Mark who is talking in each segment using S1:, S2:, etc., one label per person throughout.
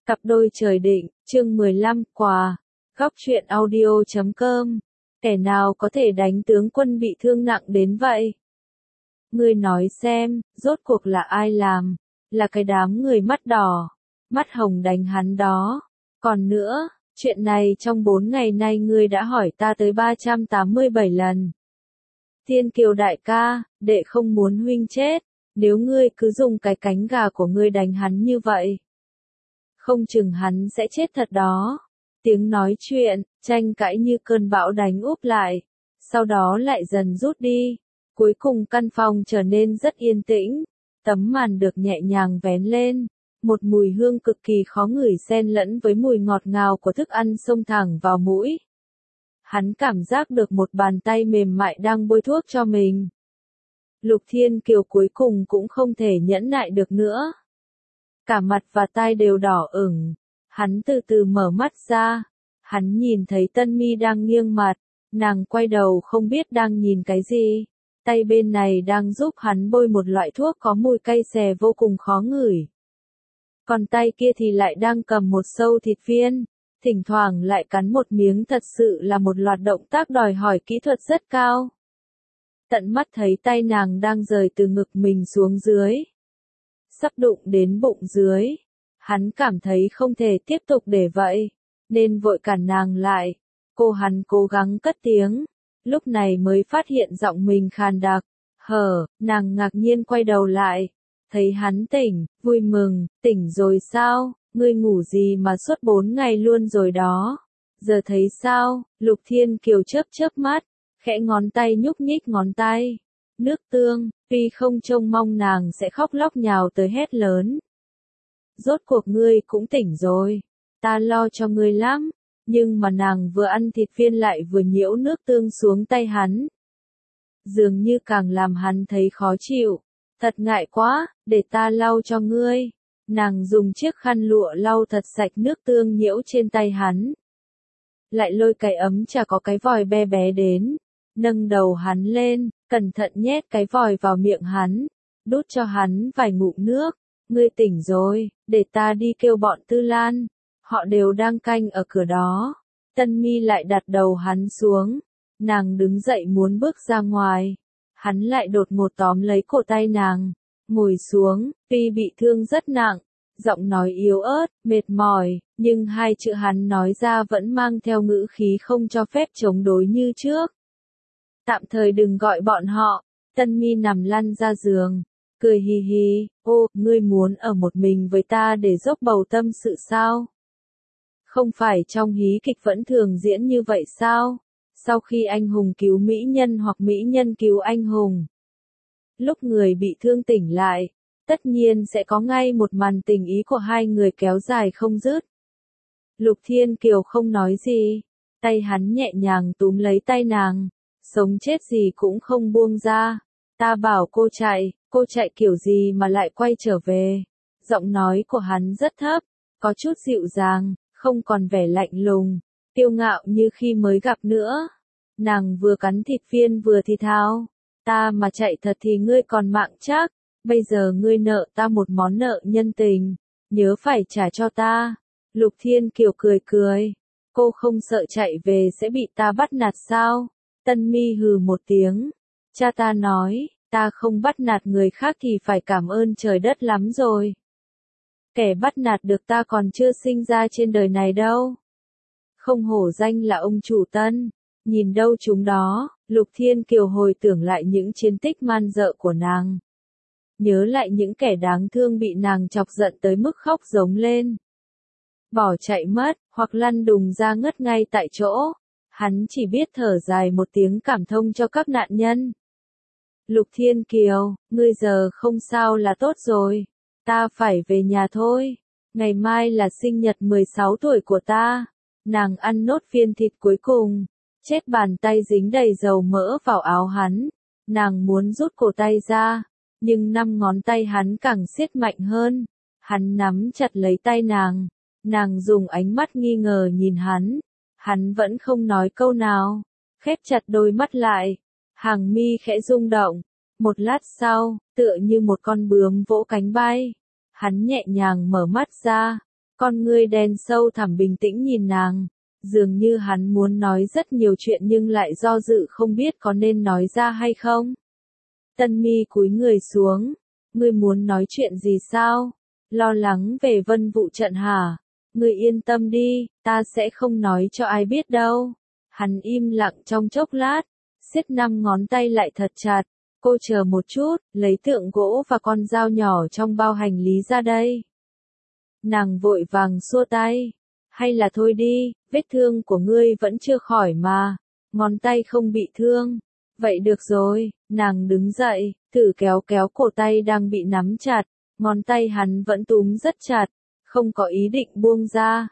S1: Cặp đôi trời định, chương 15, quà. Góc truyện audio.com. Kẻ nào có thể đánh tướng quân bị thương nặng đến vậy? Ngươi nói xem, rốt cuộc là ai làm? Là cái đám người mắt đỏ, mắt hồng đánh hắn đó. Còn nữa, chuyện này trong 4 ngày nay ngươi đã hỏi ta tới 387 lần. Thiên Kiều đại ca, đệ không muốn huynh chết, nếu ngươi cứ dùng cái cánh gà của ngươi đánh hắn như vậy, không chừng hắn sẽ chết thật đó. Tiếng nói chuyện, tranh cãi như cơn bão đánh úp lại, sau đó lại dần rút đi. Cuối cùng căn phòng trở nên rất yên tĩnh, tấm màn được nhẹ nhàng vén lên, một mùi hương cực kỳ khó ngửi xen lẫn với mùi ngọt ngào của thức ăn xông thẳng vào mũi. Hắn cảm giác được một bàn tay mềm mại đang bôi thuốc cho mình. Lục Thiên Kiều cuối cùng cũng không thể nhẫn nại được nữa. Cả mặt và tai đều đỏ ửng. Hắn từ từ mở mắt ra. Hắn nhìn thấy Tân Mi đang nghiêng mặt. Nàng quay đầu không biết đang nhìn cái gì. Tay bên này đang giúp hắn bôi một loại thuốc có mùi cay xè vô cùng khó ngửi. Còn tay kia thì lại đang cầm một sâu thịt viên. Thỉnh thoảng lại cắn một miếng, thật sự là một loạt động tác đòi hỏi kỹ thuật rất cao. Tận mắt thấy tay nàng đang rời từ ngực mình xuống dưới, sắp đụng đến bụng dưới. Hắn cảm thấy không thể tiếp tục để vậy, nên vội cản nàng lại. Hắn cố gắng cất tiếng, lúc này mới phát hiện giọng mình khàn đặc. Nàng ngạc nhiên quay đầu lại, thấy hắn tỉnh, vui mừng, tỉnh rồi sao, ngươi ngủ gì mà suốt 4 ngày luôn rồi đó. Giờ thấy sao? Lục Thiên Kiều chớp mắt, khẽ ngón tay nhúc nhích ngón tay. Nước tương, tuy không trông mong nàng sẽ khóc lóc nhào tới hét lớn. Rốt cuộc ngươi cũng tỉnh rồi, ta lo cho ngươi lắm, nhưng mà nàng vừa ăn thịt viên lại vừa nhiễu nước tương xuống tay hắn. Dường như càng làm hắn thấy khó chịu, thật ngại quá, để ta lau cho ngươi. Nàng dùng chiếc khăn lụa lau thật sạch nước tương nhiễu trên tay hắn. Lại lôi cái ấm trà có cái vòi be bé đến, nâng đầu hắn lên, cẩn thận nhét cái vòi vào miệng hắn, đút cho hắn vài ngụm nước. Ngươi tỉnh rồi, để ta đi kêu bọn Tư Lan, họ đều đang canh ở cửa đó. Tân Mi lại đặt đầu hắn xuống, nàng đứng dậy muốn bước ra ngoài, hắn lại đột ngột tóm lấy cổ tay nàng, ngồi xuống. Tuy bị thương rất nặng, giọng nói yếu ớt, mệt mỏi, nhưng hai chữ hắn nói ra vẫn mang theo ngữ khí không cho phép chống đối như trước. Tạm thời đừng gọi bọn họ. Tân Mi nằm lăn ra giường, cười hì hì. Ngươi muốn ở một mình với ta để dốc bầu tâm sự sao? Không phải trong hí kịch vẫn thường diễn như vậy sao? Sau khi anh hùng cứu mỹ nhân hoặc mỹ nhân cứu anh hùng, lúc người bị thương tỉnh lại, tất nhiên sẽ có ngay một màn tình ý của hai người kéo dài không dứt. Lục Thiên Kiều không nói gì, tay hắn nhẹ nhàng túm lấy tay nàng, sống chết gì cũng không buông ra. Ta bảo cô chạy kiểu gì mà lại quay trở về. Giọng nói của hắn rất thấp, có chút dịu dàng, không còn vẻ lạnh lùng, kiêu ngạo như khi mới gặp nữa. Nàng vừa cắn thịt viên vừa thì thào, ta mà chạy thật thì ngươi còn mạng chắc, bây giờ ngươi nợ ta một món nợ nhân tình, nhớ phải trả cho ta. Lục Thiên Kiều cười, cô không sợ chạy về sẽ bị ta bắt nạt sao? Tân Mi hừ một tiếng, cha ta nói, ta không bắt nạt người khác thì phải cảm ơn trời đất lắm rồi. Kẻ bắt nạt được ta còn chưa sinh ra trên đời này đâu. Không hổ danh là ông chủ Tân. Nhìn đâu chúng đó, Lục Thiên Kiều hồi tưởng lại những chiến tích man dợ của nàng. Nhớ lại những kẻ đáng thương bị nàng chọc giận tới mức khóc giống lên. Bỏ chạy mất, hoặc lăn đùng ra ngất ngay tại chỗ. Hắn chỉ biết thở dài một tiếng cảm thông cho các nạn nhân. Lục Thiên Kiều, ngươi giờ không sao là tốt rồi. Ta phải về nhà thôi. Ngày mai là sinh nhật 16 tuổi của ta. Nàng ăn nốt viên thịt cuối cùng. Chết bàn tay dính đầy dầu mỡ vào áo hắn. Nàng muốn rút cổ tay ra, nhưng 5 ngón tay hắn càng siết mạnh hơn. Hắn nắm chặt lấy tay nàng. Nàng dùng ánh mắt nghi ngờ nhìn hắn. Hắn vẫn không nói câu nào, khép chặt đôi mắt lại. Hàng mi khẽ rung động. Một lát sau, tựa như một con bướm vỗ cánh bay, hắn nhẹ nhàng mở mắt ra. Con ngươi đen sâu thẳm bình tĩnh nhìn nàng, dường như hắn muốn nói rất nhiều chuyện nhưng lại do dự không biết có nên nói ra hay không. Tân Mi cúi người xuống, ngươi muốn nói chuyện gì sao? Lo lắng về Vân Vụ Trận hả? Ngươi yên tâm đi, ta sẽ không nói cho ai biết đâu. Hắn im lặng trong chốc lát, siết 5 ngón tay lại thật chặt. Cô chờ một chút, lấy tượng gỗ và con dao nhỏ trong bao hành lý ra đây. Nàng vội vàng xua tay. Hay là thôi đi, vết thương của ngươi vẫn chưa khỏi mà. Ngón tay không bị thương. Vậy được rồi, nàng đứng dậy, thử kéo kéo cổ tay đang bị nắm chặt. Ngón tay hắn vẫn túm rất chặt, không có ý định buông ra.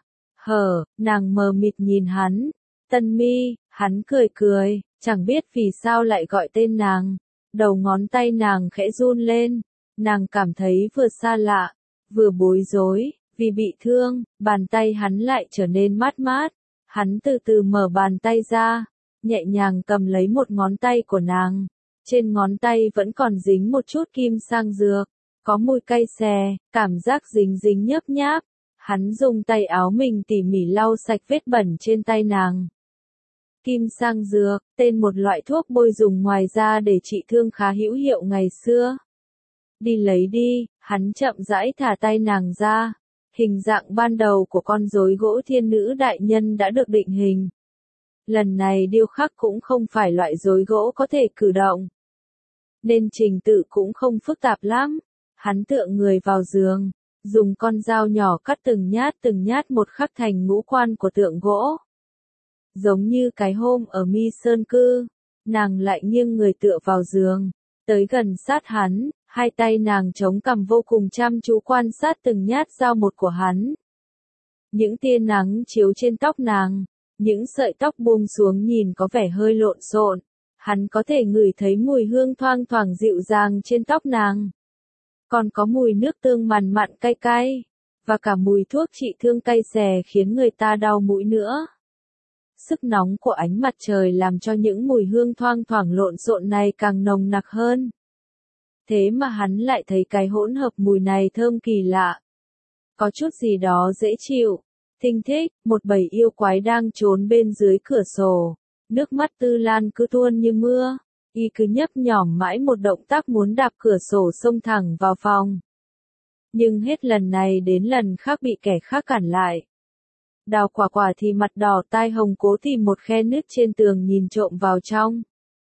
S1: Nàng mờ mịt nhìn hắn. Tân Mi, hắn cười cười, chẳng biết vì sao lại gọi tên nàng. Đầu ngón tay nàng khẽ run lên, nàng cảm thấy vừa xa lạ, vừa bối rối, vì bị thương, bàn tay hắn lại trở nên mát mát. Hắn từ từ mở bàn tay ra, nhẹ nhàng cầm lấy một ngón tay của nàng. Trên ngón tay vẫn còn dính một chút kim sang dược, có mùi cay xè, cảm giác dính dính nhớp nháp. Hắn dùng tay áo mình tỉ mỉ lau sạch vết bẩn trên tay nàng. Kim sang dược, tên một loại thuốc bôi dùng ngoài da để trị thương khá hữu hiệu ngày xưa. Đi lấy đi, hắn chậm rãi thả tay nàng ra. Hình dạng ban đầu của con rối gỗ thiên nữ đại nhân đã được định hình. Lần này điêu khắc cũng không phải loại rối gỗ có thể cử động, nên trình tự cũng không phức tạp lắm. Hắn tựa người vào giường, dùng con dao nhỏ cắt từng nhát một khắc thành ngũ quan của tượng gỗ. Giống như cái hôm ở Mi Sơn Cư, nàng lại nghiêng người tựa vào giường, tới gần sát hắn, hai tay nàng chống cằm vô cùng chăm chú quan sát từng nhát dao một của hắn. Những tia nắng chiếu trên tóc nàng, những sợi tóc buông xuống nhìn có vẻ hơi lộn xộn. Hắn có thể ngửi thấy mùi hương thoang thoảng dịu dàng trên tóc nàng. Còn có mùi nước tương mặn mặn cay cay, và cả mùi thuốc trị thương cay xè khiến người ta đau mũi nữa. Sức nóng của ánh mặt trời làm cho những mùi hương thoang thoảng lộn xộn này càng nồng nặc hơn. Thế mà hắn lại thấy cái hỗn hợp mùi này thơm kỳ lạ. Có chút gì đó dễ chịu, thinh thích, một bầy yêu quái đang trốn bên dưới cửa sổ. Nước mắt Tư Lan cứ tuôn như mưa, y cứ nhấp nhổm mãi một động tác muốn đạp cửa sổ xông thẳng vào phòng. Nhưng hết lần này đến lần khác bị kẻ khác cản lại. Đào Quả Quả thì mặt đỏ tai hồng cố tìm một khe nứt trên tường nhìn trộm vào trong.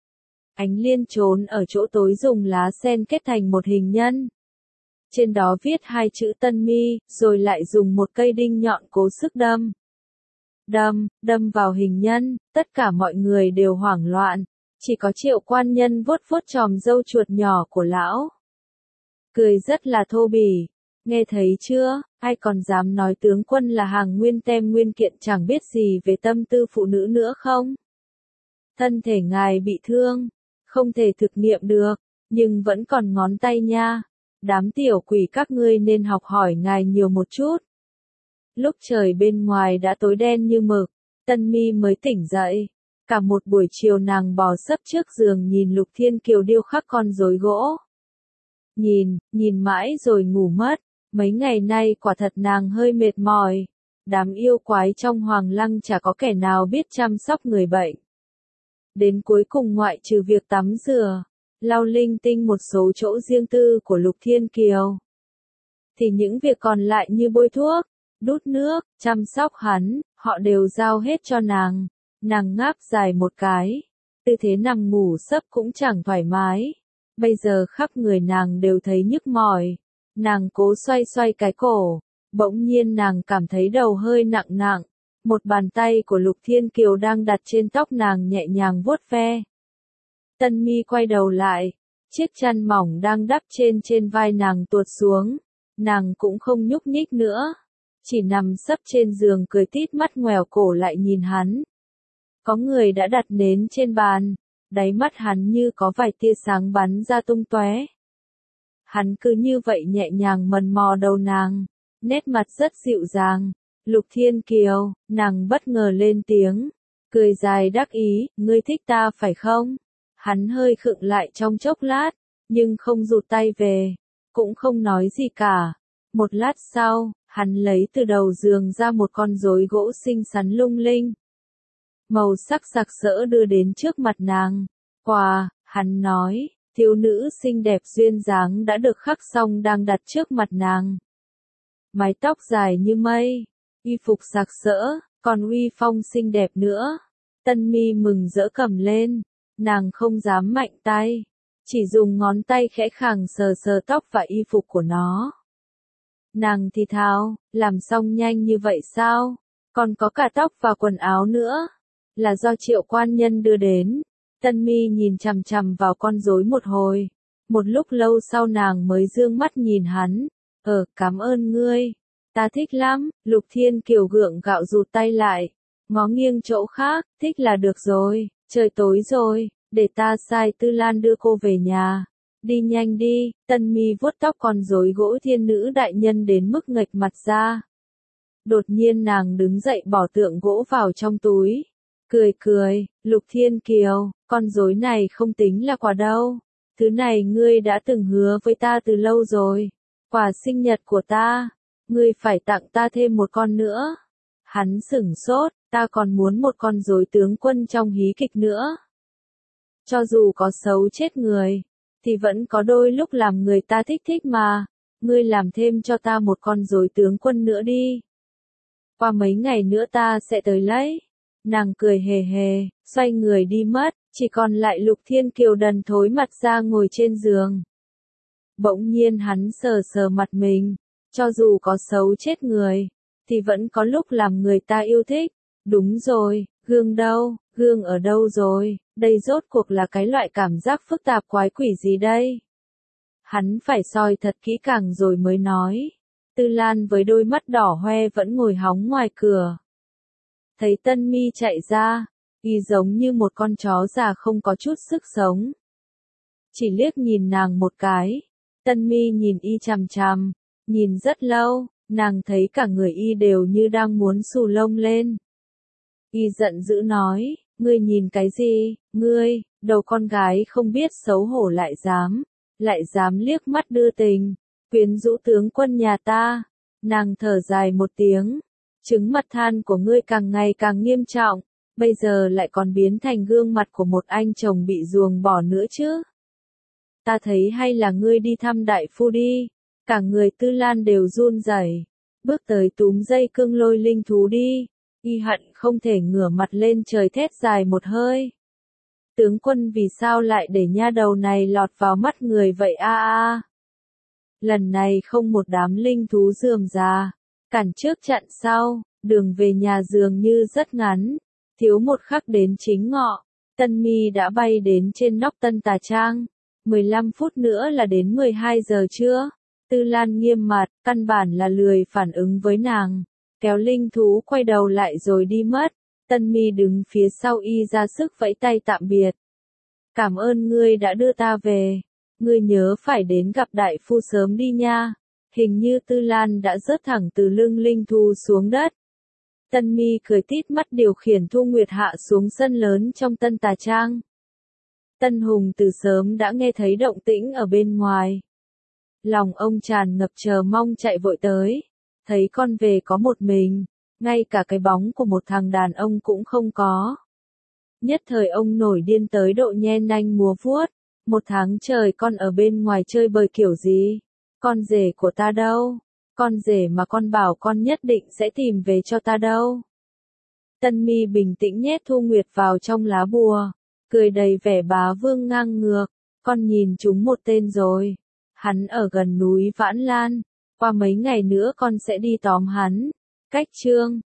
S1: Ánh Liên trốn ở chỗ tối dùng lá sen kết thành một hình nhân. Trên đó viết 2 chữ Tân Mi, rồi lại dùng một cây đinh nhọn cố sức đâm. Đâm vào hình nhân, tất cả mọi người đều hoảng loạn, chỉ có Triệu quan nhân vuốt vuốt chòm râu chuột nhỏ của lão. Cười rất là thô bỉ, nghe thấy chưa, ai còn dám nói tướng quân là hàng nguyên tem nguyên kiện chẳng biết gì về tâm tư phụ nữ nữa không? Thân thể ngài bị thương, không thể thực nghiệm được, nhưng vẫn còn ngón tay nha. Đám tiểu quỷ các ngươi nên học hỏi ngài nhiều một chút. Lúc trời bên ngoài đã tối đen như mực, Tân Mi mới tỉnh dậy. Cả một buổi chiều nàng bò sấp trước giường nhìn Lục Thiên Kiều điêu khắc con rối gỗ. Nhìn mãi rồi ngủ mất. Mấy ngày nay quả thật nàng hơi mệt mỏi. Đám yêu quái trong Hoàng Lăng chả có kẻ nào biết chăm sóc người bệnh. Đến cuối cùng ngoại trừ việc tắm rửa, lau linh tinh một số chỗ riêng tư của Lục Thiên Kiều, thì những việc còn lại như bôi thuốc, đút nước, chăm sóc hắn, họ đều giao hết cho nàng. Nàng ngáp dài một cái, tư thế nằm ngủ sấp cũng chẳng thoải mái. Bây giờ khắp người nàng đều thấy nhức mỏi. Nàng cố xoay xoay cái cổ, bỗng nhiên nàng cảm thấy đầu hơi nặng nặng. Một bàn tay của Lục Thiên Kiều đang đặt trên tóc nàng nhẹ nhàng vuốt ve. Tân Mi quay đầu lại, chiếc chăn mỏng đang đắp trên vai nàng tuột xuống. Nàng cũng không nhúc nhích nữa, chỉ nằm sấp trên giường cười tít mắt ngoèo cổ lại nhìn hắn. Có người đã đặt nến trên bàn, đáy mắt hắn như có vài tia sáng bắn ra tung tóe. Hắn cứ như vậy nhẹ nhàng mần mò đầu nàng, nét mặt rất dịu dàng. Lục Thiên Kiều, nàng bất ngờ lên tiếng, cười dài đắc ý, ngươi thích ta phải không? Hắn hơi khựng lại trong chốc lát, nhưng không rụt tay về, cũng không nói gì cả. Một lát sau, Hắn lấy từ đầu giường ra một con rối gỗ xinh xắn lung linh. Màu sắc sặc sỡ đưa đến trước mặt nàng. Quà, hắn nói, thiếu nữ xinh đẹp duyên dáng đã được khắc xong đang đặt trước mặt nàng. Mái tóc dài như mây, y phục sặc sỡ, còn uy phong xinh đẹp nữa. Tân Mi mừng rỡ cầm lên, nàng không dám mạnh tay, chỉ dùng ngón tay khẽ khàng sờ sờ tóc và y phục của nó. Nàng thì thào, làm xong nhanh như vậy sao? Còn có cả tóc và quần áo nữa. Là do Triệu quan nhân đưa đến. Tân Mi nhìn chằm chằm vào con rối một hồi. Một lúc lâu sau nàng mới dương mắt nhìn hắn. Cảm ơn ngươi. Ta thích lắm. Lục Thiên Kiều gượng gạo rụt tay lại. Ngó nghiêng chỗ khác, thích là được rồi. Trời tối rồi, để ta sai Tư Lan đưa cô về nhà. Đi nhanh đi. Tân Mi vuốt tóc con rối gỗ thiên nữ đại nhân đến mức nghệch mặt ra. Đột nhiên nàng đứng dậy bỏ tượng gỗ vào trong túi. Cười, Lục Thiên Kiều, con rối này không tính là quà đâu. Thứ này ngươi đã từng hứa với ta từ lâu rồi. Quà sinh nhật của ta. Ngươi phải tặng ta thêm một con nữa. Hắn sửng sốt, ta còn muốn một con rối tướng quân trong hí kịch nữa. Cho dù có xấu chết người, thì vẫn có đôi lúc làm người ta thích mà. Ngươi làm thêm cho ta một con rối tướng quân nữa đi. Qua mấy ngày nữa ta sẽ tới lấy. Nàng cười hề hề, xoay người đi mất, chỉ còn lại Lục Thiên Kiều đần thối mặt ra ngồi trên giường. Bỗng nhiên hắn sờ sờ mặt mình, cho dù có xấu chết người, thì vẫn có lúc làm người ta yêu thích. Đúng rồi, gương đâu, gương ở đâu rồi, đây rốt cuộc là cái loại cảm giác phức tạp quái quỷ gì đây? Hắn phải soi thật kỹ càng rồi mới nói. Tư Lan với đôi mắt đỏ hoe vẫn ngồi hóng ngoài cửa. Thấy Tân Mi chạy ra, y giống như một con chó già không có chút sức sống. Chỉ liếc nhìn nàng một cái, Tân Mi nhìn y chằm chằm, nhìn rất lâu, nàng thấy cả người y đều như đang muốn xù lông lên. Y giận dữ nói, ngươi nhìn cái gì, ngươi, đầu con gái không biết xấu hổ lại dám liếc mắt đưa tình, quyến rũ tướng quân nhà ta. Nàng thở dài một tiếng. Chứng mặt than của ngươi càng ngày càng nghiêm trọng, bây giờ lại còn biến thành gương mặt của một anh chồng bị ruồng bỏ nữa chứ. Ta thấy hay là ngươi đi thăm đại phu đi. Cả người Tư Lan đều run rẩy, bước tới túm dây cương lôi linh thú đi. Y hận không thể ngửa mặt lên trời thét dài một hơi. Tướng quân vì sao lại để nha đầu này lọt vào mắt người vậy a? Lần này không một đám linh thú rườm rà, cản trước chặn sau, đường về nhà dường như rất ngắn, thiếu một khắc đến chính ngọ. Tân Mi đã bay đến trên nóc Tân Tà Trang, 15 phút nữa là đến 12 giờ trưa. Tư Lan nghiêm mặt, căn bản là lười phản ứng với nàng, kéo linh thú quay đầu lại rồi đi mất. Tân Mi đứng phía sau y ra sức vẫy tay tạm biệt. Cảm ơn ngươi đã đưa ta về, ngươi nhớ phải đến gặp đại phu sớm đi nha. Hình như Tư Lan đã rớt thẳng từ lưng linh thú xuống đất. Tân Mi cười tít mắt điều khiển Thu Nguyệt Hạ xuống sân lớn trong Tân Tà Trang. Tân Hùng từ sớm đã nghe thấy động tĩnh ở bên ngoài. Lòng ông tràn ngập chờ mong chạy vội tới. Thấy con về có một mình, ngay cả cái bóng của một thằng đàn ông cũng không có. Nhất thời ông nổi điên tới độ nhe nanh múa vuốt. 1 tháng trời con ở bên ngoài chơi bời kiểu gì? Con rể của ta đâu? Con rể mà con bảo con nhất định sẽ tìm về cho ta đâu? Tân Mi bình tĩnh nhét Thu Nguyệt vào trong lá bùa, cười đầy vẻ bá vương ngang ngược. Con nhìn chúng một tên rồi. Hắn ở gần núi Vãn Lan. Qua mấy ngày nữa con sẽ đi tóm hắn. Cách chương